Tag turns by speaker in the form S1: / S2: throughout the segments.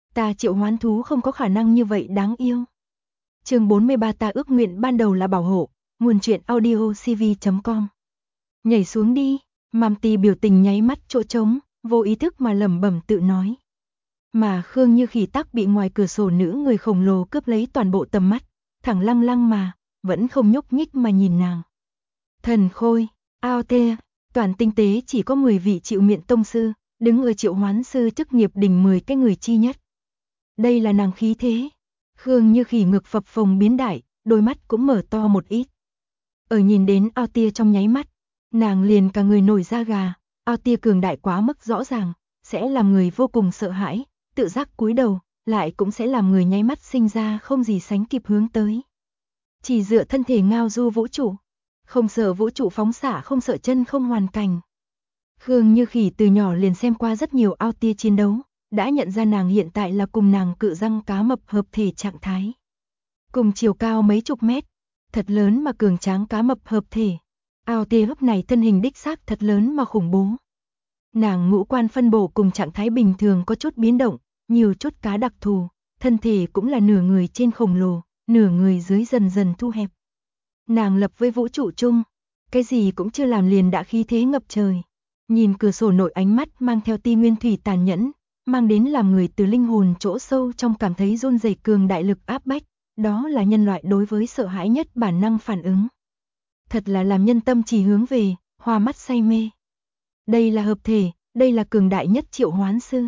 S1: Ta triệu hoán thú không có khả năng như vậy đáng yêu. Chương 43 ta ước nguyện ban đầu là bảo hộ, nguồn truyện audio cv.com. Nhảy xuống đi, Mamti biểu tình nháy mắt chỗ trống, vô ý thức mà lẩm bẩm tự nói. Mà Khương Như Khỉ tắc bị ngoài cửa sổ nữ người khổng lồ cướp lấy toàn bộ tầm mắt, thẳng lăng lăng mà, vẫn không nhúc nhích mà nhìn nàng. Thần Khôi, ao tê, toàn tinh tế chỉ có 10 vị chịu miện tông sư, đứng ở triệu hoán sư chức nghiệp đỉnh 10 cái người chi nhất. Đây là nàng khí thế. Khương Như Khỉ ngực phập phồng biến đại, đôi mắt cũng mở to một ít. Ở nhìn đến ao tia trong nháy mắt, nàng liền cả người nổi da gà, ao tia cường đại quá mức rõ ràng, sẽ làm người vô cùng sợ hãi, tự giác cúi đầu, lại cũng sẽ làm người nháy mắt sinh ra không gì sánh kịp hướng tới. Chỉ dựa thân thể ngao du vũ trụ, không sợ vũ trụ phóng xạ, không sợ chân không hoàn cảnh. Khương Như Khỉ từ nhỏ liền xem qua rất nhiều ao tia chiến đấu, đã nhận ra nàng hiện tại là cùng nàng cự răng cá mập hợp thể trạng thái. Cùng chiều cao mấy chục mét, thật lớn mà cường tráng cá mập hợp thể. Ao tia lúc này thân hình đích xác thật lớn mà khủng bố. Nàng ngũ quan phân bổ cùng trạng thái bình thường có chút biến động, nhiều chút cá đặc thù, thân thể cũng là nửa người trên khổng lồ, nửa người dưới dần dần thu hẹp. Nàng lập với vũ trụ chung, cái gì cũng chưa làm liền đã khí thế ngập trời. Nhìn cửa sổ nội ánh mắt mang theo ti nguyên thủy tàn nhẫn, mang đến làm người từ linh hồn chỗ sâu trong cảm thấy run rẩy cường đại lực áp bách, đó là nhân loại đối với sợ hãi nhất bản năng phản ứng. Thật là làm nhân tâm chỉ hướng về, hoa mắt say mê. Đây là hợp thể, đây là cường đại nhất triệu hoán sư.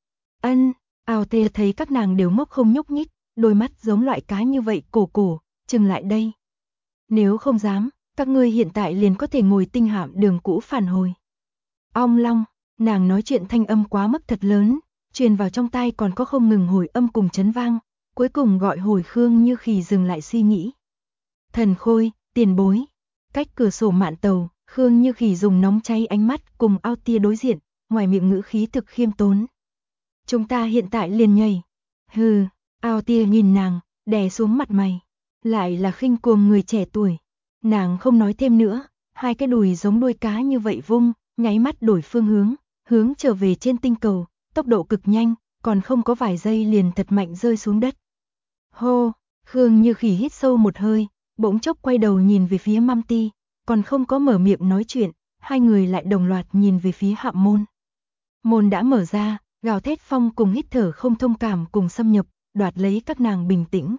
S1: Ao tê thấy các nàng đều ngốc không nhúc nhích, đôi mắt giống loại cá như vậy cổ, chừng lại đây. Nếu không dám, các ngươi hiện tại liền có thể ngồi tinh hạm đường cũ phản hồi. Ong long, nàng nói chuyện thanh âm quá mức thật lớn, truyền vào trong tai còn có không ngừng hồi âm cùng chấn vang, cuối cùng gọi hồi Khương Như Khỉ dừng lại suy nghĩ. Thần Khôi, tiền bối, cách cửa sổ mạn tàu, Khương Như Khỉ dùng nóng cháy ánh mắt cùng ao tia đối diện, ngoài miệng ngữ khí thực khiêm tốn. Chúng ta hiện tại liền nhảy. Hừ, ao tia nhìn nàng, đè xuống mặt mày, lại là khinh cuồng người trẻ tuổi. Nàng không nói thêm nữa, hai cái đùi giống đuôi cá như vậy vung, nháy mắt đổi phương hướng trở về trên tinh cầu, tốc độ cực nhanh, còn không có vài giây liền thật mạnh rơi xuống đất. Hô, Khương Như Khỉ hít sâu một hơi, bỗng chốc quay đầu nhìn về phía Mamti, còn không có mở miệng nói chuyện, hai người lại đồng loạt nhìn về phía hạm môn. Môn đã mở ra, gào thét phong cùng hít thở không thông cảm cùng xâm nhập, đoạt lấy các nàng bình tĩnh.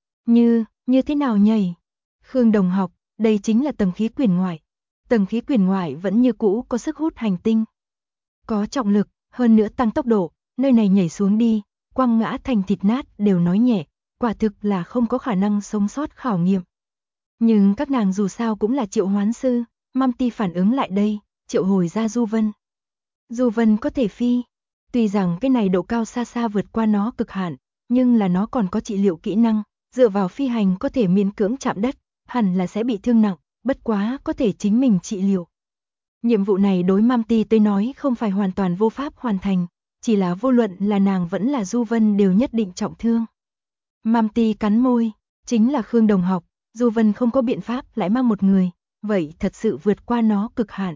S1: Như thế nào nhảy? Khương đồng học, đây chính là tầng khí quyển ngoại. Tầng khí quyển ngoại vẫn như cũ có sức hút hành tinh. Có trọng lực, hơn nữa tăng tốc độ, nơi này nhảy xuống đi, quăng ngã thành thịt nát đều nói nhẹ, quả thực là không có khả năng sống sót khảo nghiệm. Nhưng các nàng dù sao cũng là triệu hoán sư, Mamti phản ứng lại đây, triệu hồi ra Du Vân. Du Vân có thể phi, tuy rằng cái này độ cao xa xa vượt qua nó cực hạn, nhưng là nó còn có trị liệu kỹ năng, dựa vào phi hành có thể miễn cưỡng chạm đất, hẳn là sẽ bị thương nặng, bất quá có thể chính mình trị liệu. Nhiệm vụ này đối Mamti tới nói không phải hoàn toàn vô pháp hoàn thành, chỉ là vô luận là nàng vẫn là Du Vân đều nhất định trọng thương. Mamti cắn môi, chính là Khương đồng học, Du Vân không có biện pháp lại mang một người, vậy thật sự vượt qua nó cực hạn,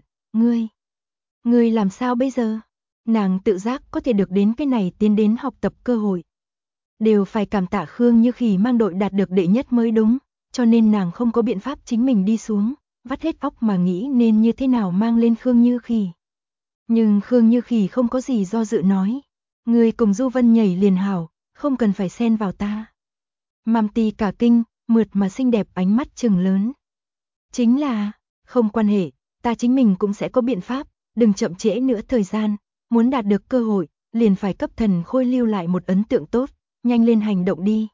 S1: ngươi làm sao bây giờ? Nàng tự giác có thể được đến cái này tiến đến học tập cơ hội. Đều phải cảm tạ Khương Như Khỉ mang đội đạt được đệ nhất mới đúng, cho nên nàng không có biện pháp chính mình đi xuống, vắt hết óc mà nghĩ nên như thế nào mang lên Khương Như Khỉ. Nhưng Khương Như Khỉ không có gì do dự nói, ngươi cùng Du Vân nhảy liền hảo, không cần phải xen vào ta. Mamti cả kinh, mượt mà xinh đẹp ánh mắt trừng lớn. Chính là, không quan hệ, ta chính mình cũng sẽ có biện pháp, đừng chậm trễ nữa thời gian, muốn đạt được cơ hội, liền phải cấp Thần Khôi lưu lại một ấn tượng tốt, nhanh lên hành động đi.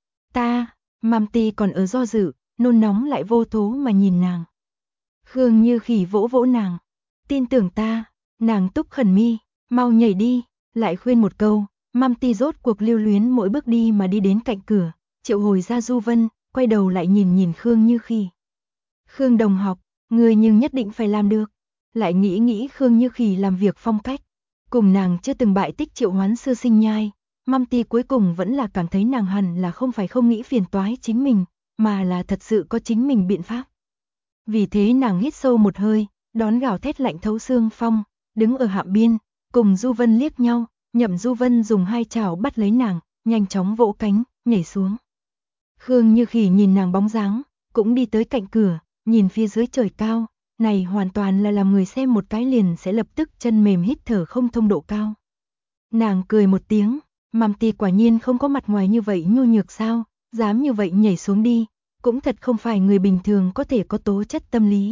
S1: Mamti còn ở do dự, nôn nóng lại vô thố mà nhìn nàng. Khương Như Khỉ vỗ vỗ nàng, tin tưởng ta, nàng túc khẩn mi, mau nhảy đi, lại khuyên một câu, Mamti rốt cuộc lưu luyến mỗi bước đi mà đi đến cạnh cửa, triệu hồi ra Du Vân, quay đầu lại nhìn Khương Như Khỉ. Khương đồng học, ngươi nhưng nhất định phải làm được. Lại nghĩ Khương Như Khỉ làm việc phong cách, cùng nàng chưa từng bại tích triệu hoán sư sinh nhai, Mamti cuối cùng vẫn là cảm thấy nàng hẳn là không phải không nghĩ phiền toái chính mình, mà là thật sự có chính mình biện pháp. Vì thế nàng hít sâu một hơi, đón gào thét lạnh thấu xương phong, đứng ở hạm biên, cùng Du Vân liếc nhau, Nhậm Du Vân dùng hai chảo bắt lấy nàng, nhanh chóng vỗ cánh, nhảy xuống. Khương Như Khỉ nhìn nàng bóng dáng, cũng đi tới cạnh cửa, nhìn phía dưới trời cao, này hoàn toàn là làm người xem một cái liền sẽ lập tức chân mềm hít thở không thông độ cao. Nàng cười một tiếng, Măm Ti quả nhiên không có mặt ngoài như vậy nhu nhược sao, dám như vậy nhảy xuống đi, cũng thật không phải người bình thường có thể có tố chất tâm lý.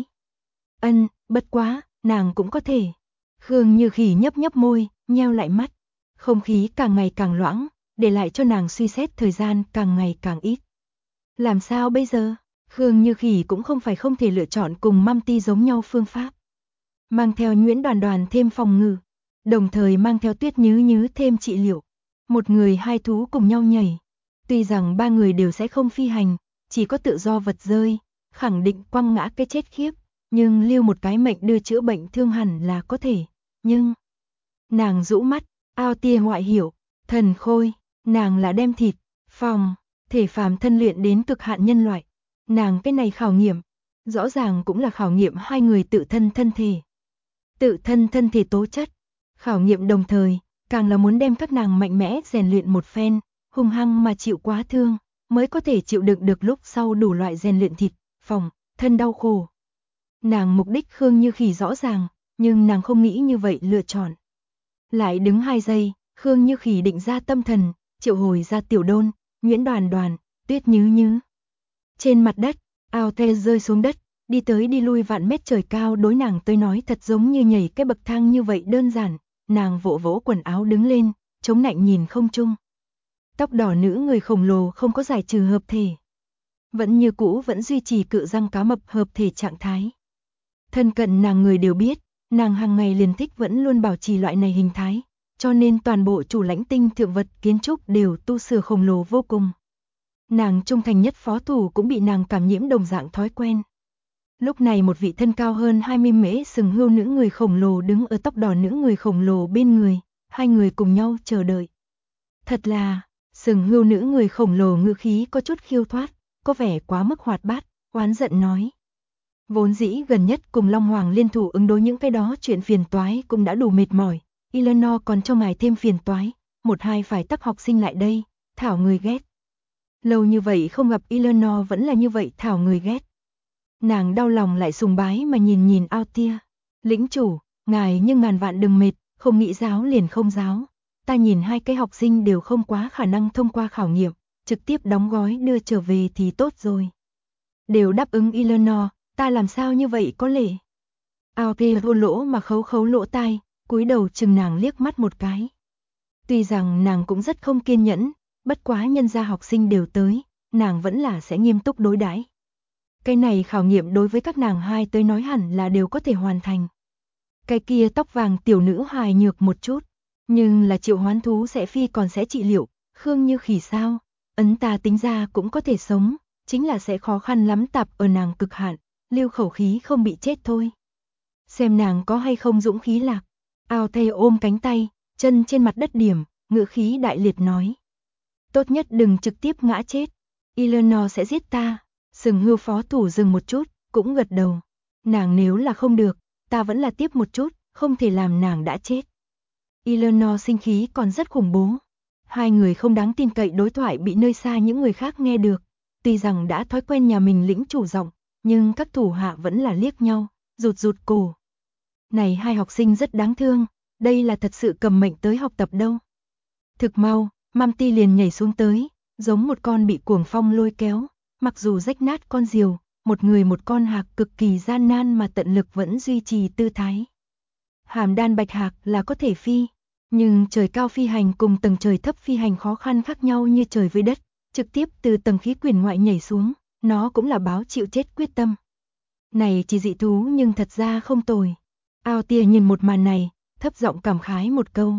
S1: Bất quá, nàng cũng có thể. Khương Như Khỉ nhấp nhấp môi, nheo lại mắt, không khí càng ngày càng loãng, để lại cho nàng suy xét thời gian càng ngày càng ít. Làm sao bây giờ? Khương Như Khỉ cũng không phải không thể lựa chọn cùng Măm Ti giống nhau phương pháp. Mang theo Nguyễn Đoàn Đoàn thêm phòng ngự, đồng thời mang theo Tuyết Nhứ Nhứ thêm trị liệu. Một người hai thú cùng nhau nhảy. Tuy rằng ba người đều sẽ không phi hành, chỉ có tự do vật rơi, khẳng định quăng ngã cái chết khiếp, nhưng lưu một cái mệnh đưa chữa bệnh thương hẳn là có thể. Nhưng, nàng rũ mắt, ao tia ngoại hiểu, thần khôi, nàng là đem thịt, phòng, thể phàm thân luyện đến cực hạn nhân loại. Nàng cái này khảo nghiệm, rõ ràng cũng là khảo nghiệm hai người tự thân thân thể. Tự thân thân thể tố chất, khảo nghiệm đồng thời, càng là muốn đem các nàng mạnh mẽ rèn luyện một phen, hung hăng mà chịu quá thương, mới có thể chịu đựng được lúc sau đủ loại rèn luyện thịt, phòng, thân đau khổ. Nàng mục đích Khương Như Khỉ rõ ràng, nhưng nàng không nghĩ như vậy lựa chọn. Lại đứng 2 giây, Khương Như Khỉ định ra tâm thần, triệu hồi ra Tiểu Đôn, Nguyễn Đoàn Đoàn, Tuyết Nhứ Nhứ. Trên mặt đất, ao the rơi xuống đất, đi tới đi lui vạn mét trời cao đối nàng tới nói thật giống như nhảy cái bậc thang như vậy đơn giản. Nàng vỗ vỗ quần áo đứng lên, chống nạnh nhìn không trung. Tóc đỏ nữ người khổng lồ không có giải trừ hợp thể. Vẫn như cũ vẫn duy trì cự răng cá mập hợp thể trạng thái. Thân cận nàng người đều biết, nàng hàng ngày liền thích vẫn luôn bảo trì loại này hình thái, cho nên toàn bộ chủ lãnh tinh thượng vật kiến trúc đều tu sửa khổng lồ vô cùng. Nàng trung thành nhất phó thủ cũng bị nàng cảm nhiễm đồng dạng thói quen. Lúc này một vị thân cao hơn 20 mễ sừng hươu nữ người khổng lồ đứng ở tóc đỏ nữ người khổng lồ bên người, hai người cùng nhau chờ đợi. Thật là, sừng hươu nữ người khổng lồ ngữ khí có chút khiêu thoát, có vẻ quá mức hoạt bát, oán giận nói. Vốn dĩ gần nhất cùng Long Hoàng liên thủ ứng đối những cái đó chuyện phiền toái cũng đã đủ mệt mỏi, Eleanor còn cho ngài thêm phiền toái, một hai phải tắc học sinh lại đây, thảo người ghét. Lâu như vậy không gặp Eleanor vẫn là như vậy thảo người ghét. Nàng đau lòng lại sùng bái mà nhìn ao tia. Lĩnh chủ, ngài nhưng ngàn vạn đừng mệt, không nghĩ giáo liền không giáo. Ta nhìn hai cái học sinh đều không quá khả năng thông qua khảo nghiệm, trực tiếp đóng gói đưa trở về thì tốt rồi. Đều đáp ứng Eleanor, ta làm sao như vậy có lệ. Ao tia thô lỗ mà khấu lỗ tai, cúi đầu chừng nàng liếc mắt một cái. Tuy rằng nàng cũng rất không kiên nhẫn, bất quá nhân gia học sinh đều tới, nàng vẫn là sẽ nghiêm túc đối đãi. Cái này khảo nghiệm đối với các nàng hai tới nói hẳn là đều có thể hoàn thành. Cái kia tóc vàng tiểu nữ hài nhược một chút, nhưng là triệu hoán thú sẽ phi còn sẽ trị liệu, Khương Như Khỉ sao, ấn ta tính ra cũng có thể sống, chính là sẽ khó khăn lắm tạp ở nàng cực hạn, lưu khẩu khí không bị chết thôi. Xem nàng có hay không dũng khí lạc, ao thầy ôm cánh tay, chân trên mặt đất điểm, ngữ khí đại liệt nói. Tốt nhất đừng trực tiếp ngã chết, Eleanor sẽ giết ta. Sừng hươu phó thủ dừng một chút, cũng gật đầu. Nàng nếu là không được, ta vẫn là tiếp một chút, không thể làm nàng đã chết. Eleanor sinh khí còn rất khủng bố. Hai người không đáng tin cậy đối thoại bị nơi xa những người khác nghe được. Tuy rằng đã thói quen nhà mình lĩnh chủ giọng, nhưng các thủ hạ vẫn là liếc nhau, rụt cổ. Này hai học sinh rất đáng thương, đây là thật sự cầm mệnh tới học tập đâu. Thực mau, Măm Ti liền nhảy xuống tới, giống một con bị cuồng phong lôi kéo. Mặc dù rách nát con diều, một người một con hạc cực kỳ gian nan mà tận lực vẫn duy trì tư thái. Hàm đan bạch hạc là có thể phi, nhưng trời cao phi hành cùng tầng trời thấp phi hành khó khăn khác nhau như trời với đất, trực tiếp từ tầng khí quyển ngoại nhảy xuống, nó cũng là báo chịu chết quyết tâm. Này chỉ dị thú nhưng thật ra không tồi. Ao tia nhìn một màn này, thấp giọng cảm khái một câu.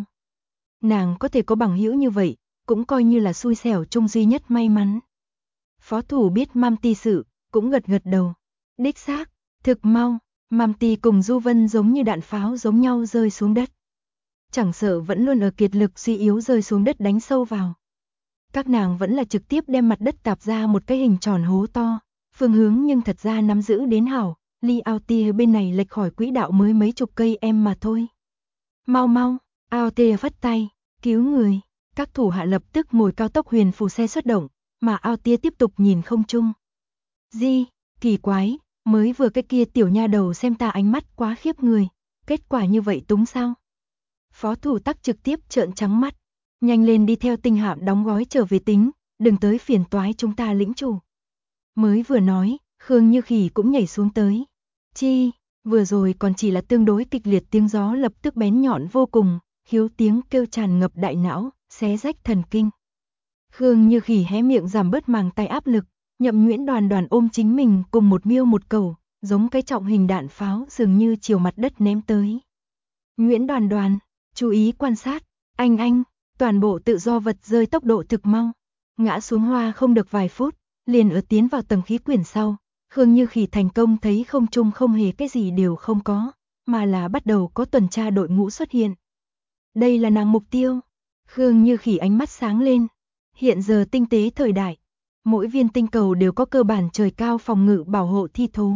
S1: Nàng có thể có bằng hữu như vậy, cũng coi như là xui xẻo chung duy nhất may mắn. Phó thủ biết Măm Ti sự, cũng gật đầu. Đích xác, thực mau, Măm Ti cùng Du Vân giống như đạn pháo giống nhau rơi xuống đất. Chẳng sợ vẫn luôn ở kiệt lực suy yếu rơi xuống đất đánh sâu vào. Các nàng vẫn là trực tiếp đem mặt đất tạp ra một cái hình tròn hố to, phương hướng nhưng thật ra nắm giữ đến hảo, ly ao tia bên này lệch khỏi quỹ đạo mới mấy chục cây em mà thôi. Mau, ao tia phất tay, cứu người. Các thủ hạ lập tức ngồi cao tốc huyền phù xe xuất động, mà Ao Tia tiếp tục nhìn không trung. Di, kỳ quái, mới vừa cái kia tiểu nha đầu xem ta ánh mắt quá khiếp người, kết quả như vậy túng sao? Phó thủ tắc trực tiếp trợn trắng mắt, nhanh lên đi theo tinh hạm đóng gói trở về tính, đừng tới phiền toái chúng ta lĩnh chủ. Mới vừa nói, Khương Như Khỉ cũng nhảy xuống tới. Chi, vừa rồi còn chỉ là tương đối kịch liệt tiếng gió lập tức bén nhọn vô cùng, khiếu tiếng kêu tràn ngập đại não, xé rách thần kinh. Khương Như Khỉ hé miệng giảm bớt màng tay áp lực, Nhậm Nguyễn Đoàn Đoàn ôm chính mình cùng một miêu một cẩu, giống cái trọng hình đạn pháo dường như chiều mặt đất ném tới. Nguyễn Đoàn Đoàn, chú ý quan sát, anh, toàn bộ tự do vật rơi tốc độ thực mau, ngã xuống hoa không được vài phút, liền ở tiến vào tầng khí quyển sau, Khương Như Khỉ thành công thấy không trung không hề cái gì đều không có, mà là bắt đầu có tuần tra đội ngũ xuất hiện. Đây là nàng mục tiêu. Khương Như Khỉ ánh mắt sáng lên. Hiện giờ tinh tế thời đại, mỗi viên tinh cầu đều có cơ bản trời cao phòng ngự bảo hộ thi thố.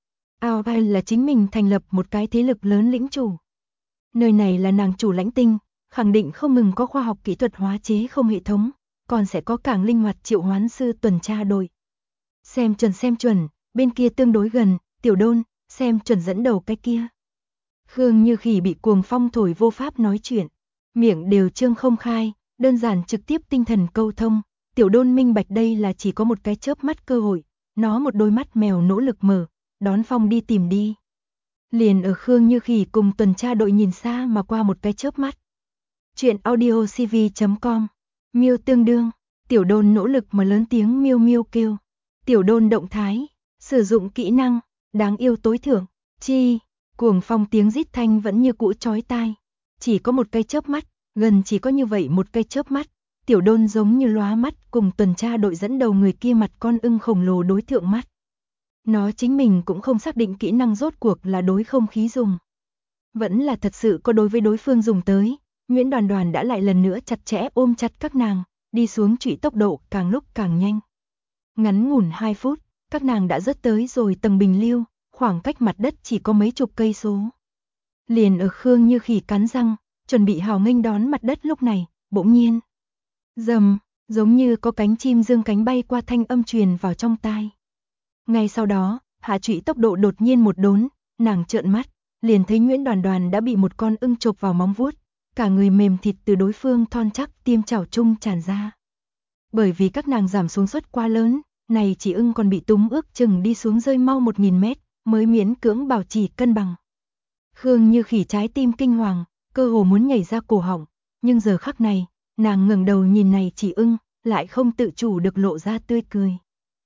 S1: Ao là chính mình thành lập một cái thế lực lớn lĩnh chủ. Nơi này là nàng chủ lãnh tinh, khẳng định không ngừng có khoa học kỹ thuật hóa chế không hệ thống, còn sẽ có càng linh hoạt triệu hoán sư tuần tra đội. Xem chuẩn, bên kia tương đối gần, Tiểu Đôn, xem chuẩn dẫn đầu cái kia. Khương Như Khỉ bị cuồng phong thổi vô pháp nói chuyện, miệng đều trương không khai, đơn giản trực tiếp tinh thần câu thông. Tiểu Đôn minh bạch đây là chỉ có một cái chớp mắt cơ hội, nó một đôi mắt mèo nỗ lực mở, đón phong đi tìm đi. Liền ở Khương Như Khỉ cùng tuần tra đội nhìn xa mà qua một cái chớp mắt. Chuyện audiocv.com. Miêu tương đương, Tiểu Đôn nỗ lực mà lớn tiếng miêu miêu kêu. Tiểu Đôn động thái, sử dụng kỹ năng, đáng yêu tối thượng, chi, cuồng phong tiếng rít thanh vẫn như cũ chói tai. Chỉ có một cái chớp mắt, gần chỉ có như vậy một cái chớp mắt, Tiểu Đôn giống như lóa mắt cùng tuần tra đội dẫn đầu người kia mặt con ưng khổng lồ đối thượng mắt. Nó chính mình cũng không xác định kỹ năng rốt cuộc là đối không khí dùng. Vẫn là thật sự có đối với đối phương dùng tới, Nguyễn Đoàn Đoàn đã lại lần nữa chặt chẽ ôm chặt các nàng, đi xuống trụy tốc độ càng lúc càng nhanh. Ngắn ngủn 2 phút, các nàng đã rớt tới rồi tầng bình lưu, khoảng cách mặt đất chỉ có mấy chục cây số. Liền ở Khương Như Khỉ cắn răng, chuẩn bị hào nghênh đón mặt đất lúc này, bỗng nhiên. Rầm, giống như có cánh chim dương cánh bay qua thanh âm truyền vào trong tai. Ngay sau đó, hạ trụy tốc độ đột nhiên một đốn, nàng trợn mắt, liền thấy Nguyễn Đoàn Đoàn đã bị một con ưng chộp vào móng vuốt, cả người mềm thịt từ đối phương thon chắc tiêm chảo chung tràn ra. Bởi vì các nàng giảm xuống suất quá lớn, này chỉ ưng còn bị túng ước chừng đi xuống rơi mau 1000 mét, mới miễn cưỡng bảo trì cân bằng. Khương Như Khỉ trái tim kinh hoàng, cơ hồ muốn nhảy ra cổ họng, nhưng giờ khắc này, nàng ngẩng đầu nhìn này chỉ ưng, lại không tự chủ được lộ ra tươi cười.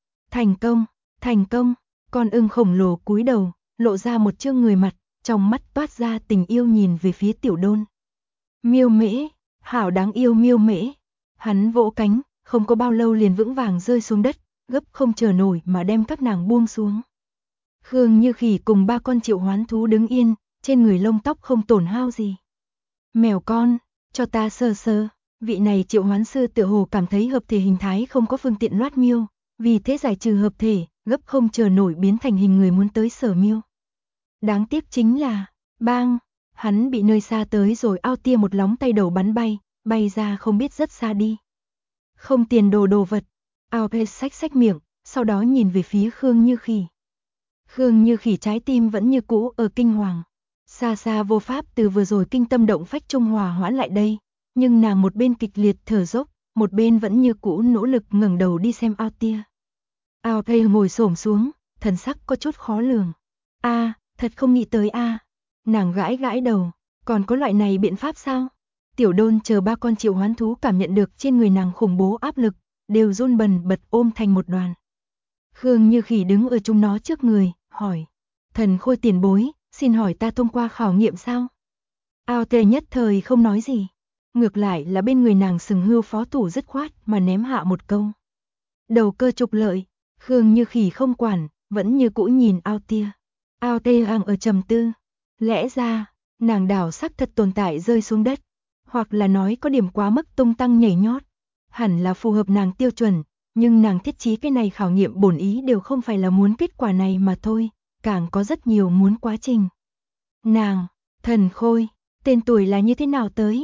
S1: Thành công, con ưng khổng lồ cúi đầu, lộ ra một trương người mặt, trong mắt toát ra tình yêu nhìn về phía Tiểu Đôn. Miêu Mễ, hảo đáng yêu Miêu Mễ. Hắn vỗ cánh, không có bao lâu liền vững vàng rơi xuống đất, gấp không chờ nổi mà đem các nàng buông xuống. Khương Như Khỉ cùng 3 con triệu hoán thú đứng yên, trên người lông tóc không tổn hao gì. Mèo con, cho ta sờ sờ. Vị này triệu hoán sư tựa hồ cảm thấy hợp thể hình thái không có phương tiện loát miêu, vì thế giải trừ hợp thể, gấp không chờ nổi biến thành hình người muốn tới sở miêu. Đáng tiếc chính là, bang, hắn bị nơi xa tới rồi Ao Tia một lóng tay đầu bắn bay ra không biết rất xa đi. Không tiền đồ vật, Ao Tia xách miệng, sau đó nhìn về phía Khương Như Khỉ. Khương Như Khỉ trái tim vẫn như cũ ở kinh hoàng. Xa vô pháp từ vừa rồi kinh tâm động phách trung hòa hoãn lại đây, nhưng nàng một bên kịch liệt thở dốc, một bên vẫn như cũ nỗ lực ngẩng đầu đi xem Ao Tia. Ao Tia ngồi xổm xuống, thần sắc có chút khó lường. Thật không nghĩ tới Nàng gãi đầu, còn có loại này biện pháp sao? Tiểu Đôn chờ 3 con triệu hoán thú cảm nhận được trên người nàng khủng bố áp lực, đều run bần bật ôm thành một đoàn. Khương Như Khỉ đứng ở chúng nó trước người, hỏi. Thần Khôi tiền bối, xin hỏi ta thông qua khảo nghiệm sao? Ao Tia nhất thời không nói gì. Ngược lại là bên người nàng sừng hươu phó thủ dứt khoát mà ném hạ một câu. Đầu cơ trục lợi, Khương Như Khỉ không quản, vẫn như cũ nhìn Ao Tia. Ao Tia đang ở trầm tư. Lẽ ra, nàng đảo sắc thật tồn tại rơi xuống đất, hoặc là nói có điểm quá mức tung tăng nhảy nhót, hẳn là phù hợp nàng tiêu chuẩn, nhưng nàng thiết trí cái này khảo nghiệm bổn ý đều không phải là muốn kết quả này mà thôi, càng có rất nhiều muốn quá trình. Nàng, Thần Khôi, tên tuổi là như thế nào tới?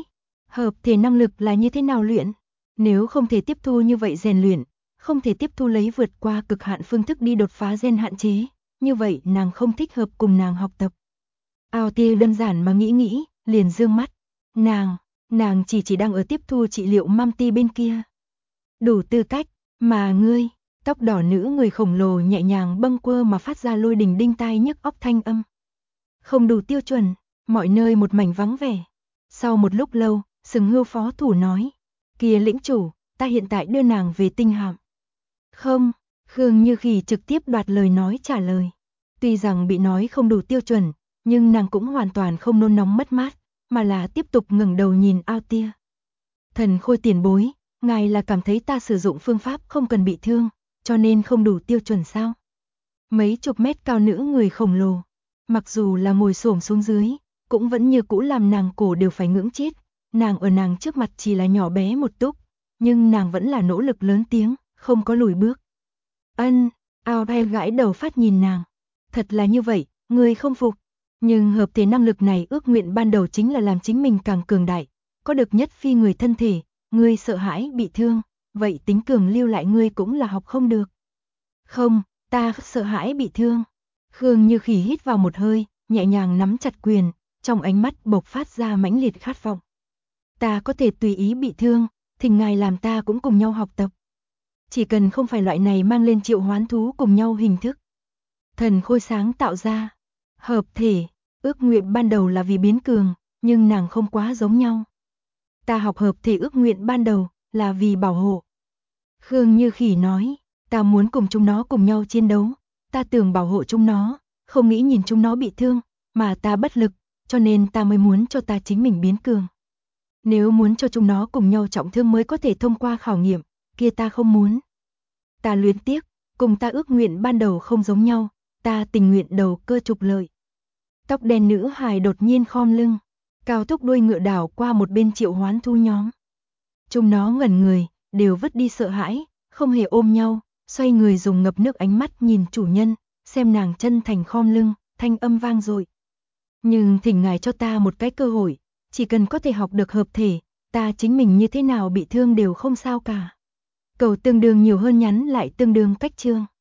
S1: Hợp thể năng lực là như thế nào luyện? Nếu không thể tiếp thu như vậy rèn luyện, không thể tiếp thu lấy vượt qua cực hạn phương thức đi đột phá gen hạn chế, như vậy nàng không thích hợp cùng nàng học tập. Ao Tia đơn giản mà nghĩ, liền dương mắt. Nàng chỉ đang ở tiếp thu trị liệu Mamti bên kia. Đủ tư cách, mà ngươi, tóc đỏ nữ người khổng lồ nhẹ nhàng bâng quơ mà phát ra lôi đình đinh tai nhức óc thanh âm. Không đủ tiêu chuẩn, mọi nơi một mảnh vắng vẻ. Sau một lúc lâu, Sừng Hưu phó thủ nói, kia lĩnh chủ, ta hiện tại đưa nàng về tinh hạm. Không, Khương Như Khỉ trực tiếp đoạt lời nói trả lời. Tuy rằng bị nói không đủ tiêu chuẩn, nhưng nàng cũng hoàn toàn không nôn nóng mất mát, mà là tiếp tục ngẩng đầu nhìn Ao Tia. Thần Khôi tiền bối, ngài là cảm thấy ta sử dụng phương pháp không cần bị thương, cho nên không đủ tiêu chuẩn sao? Mấy chục mét cao nữ người khổng lồ, mặc dù là ngồi xổm xuống dưới, cũng vẫn như cũ làm nàng cổ đều phải ngưỡng chết. Nàng trước mặt chỉ là nhỏ bé một túc, nhưng nàng vẫn là nỗ lực lớn tiếng, không có lùi bước. Ao Tia gãi đầu phát nhìn nàng. Thật là như vậy, ngươi không phục. Nhưng hợp thể năng lực này ước nguyện ban đầu chính là làm chính mình càng cường đại, có được nhất phi người thân thể, ngươi sợ hãi bị thương, vậy tính cường lưu lại ngươi cũng là học không được. Không, ta sợ hãi bị thương. Khương Như Khỉ hít vào một hơi, nhẹ nhàng nắm chặt quyền, trong ánh mắt bộc phát ra mãnh liệt khát vọng. Ta có thể tùy ý bị thương, thỉnh ngài làm ta cũng cùng nhau học tập. Chỉ cần không phải loại này mang lên triệu hoán thú cùng nhau hình thức. Thần Khôi sáng tạo ra. Hợp thể, ước nguyện ban đầu là vì biến cường, nhưng nàng không quá giống nhau. Ta học hợp thể ước nguyện ban đầu là vì bảo hộ. Khương Như Khỉ nói, ta muốn cùng chúng nó cùng nhau chiến đấu, ta tưởng bảo hộ chúng nó, không nghĩ nhìn chúng nó bị thương, mà ta bất lực, cho nên ta mới muốn cho ta chính mình biến cường. Nếu muốn cho chúng nó cùng nhau trọng thương mới có thể thông qua khảo nghiệm, kia ta không muốn. Ta luyến tiếc, cùng ta ước nguyện ban đầu không giống nhau, ta tình nguyện đầu cơ trục lợi. Tóc đen nữ hài đột nhiên khom lưng, cao tốc đuôi ngựa đảo qua một bên triệu hoán thu nhóm. Chúng nó ngẩn người, đều vứt đi sợ hãi, không hề ôm nhau, xoay người dùng ngập nước ánh mắt nhìn chủ nhân, xem nàng chân thành khom lưng, thanh âm vang dội. Nhưng thỉnh ngài cho ta một cái cơ hội, chỉ cần có thể học được hợp thể, ta chính mình như thế nào bị thương đều không sao cả. Cầu tương đương nhiều hơn nhắn lại tương đương cách chương.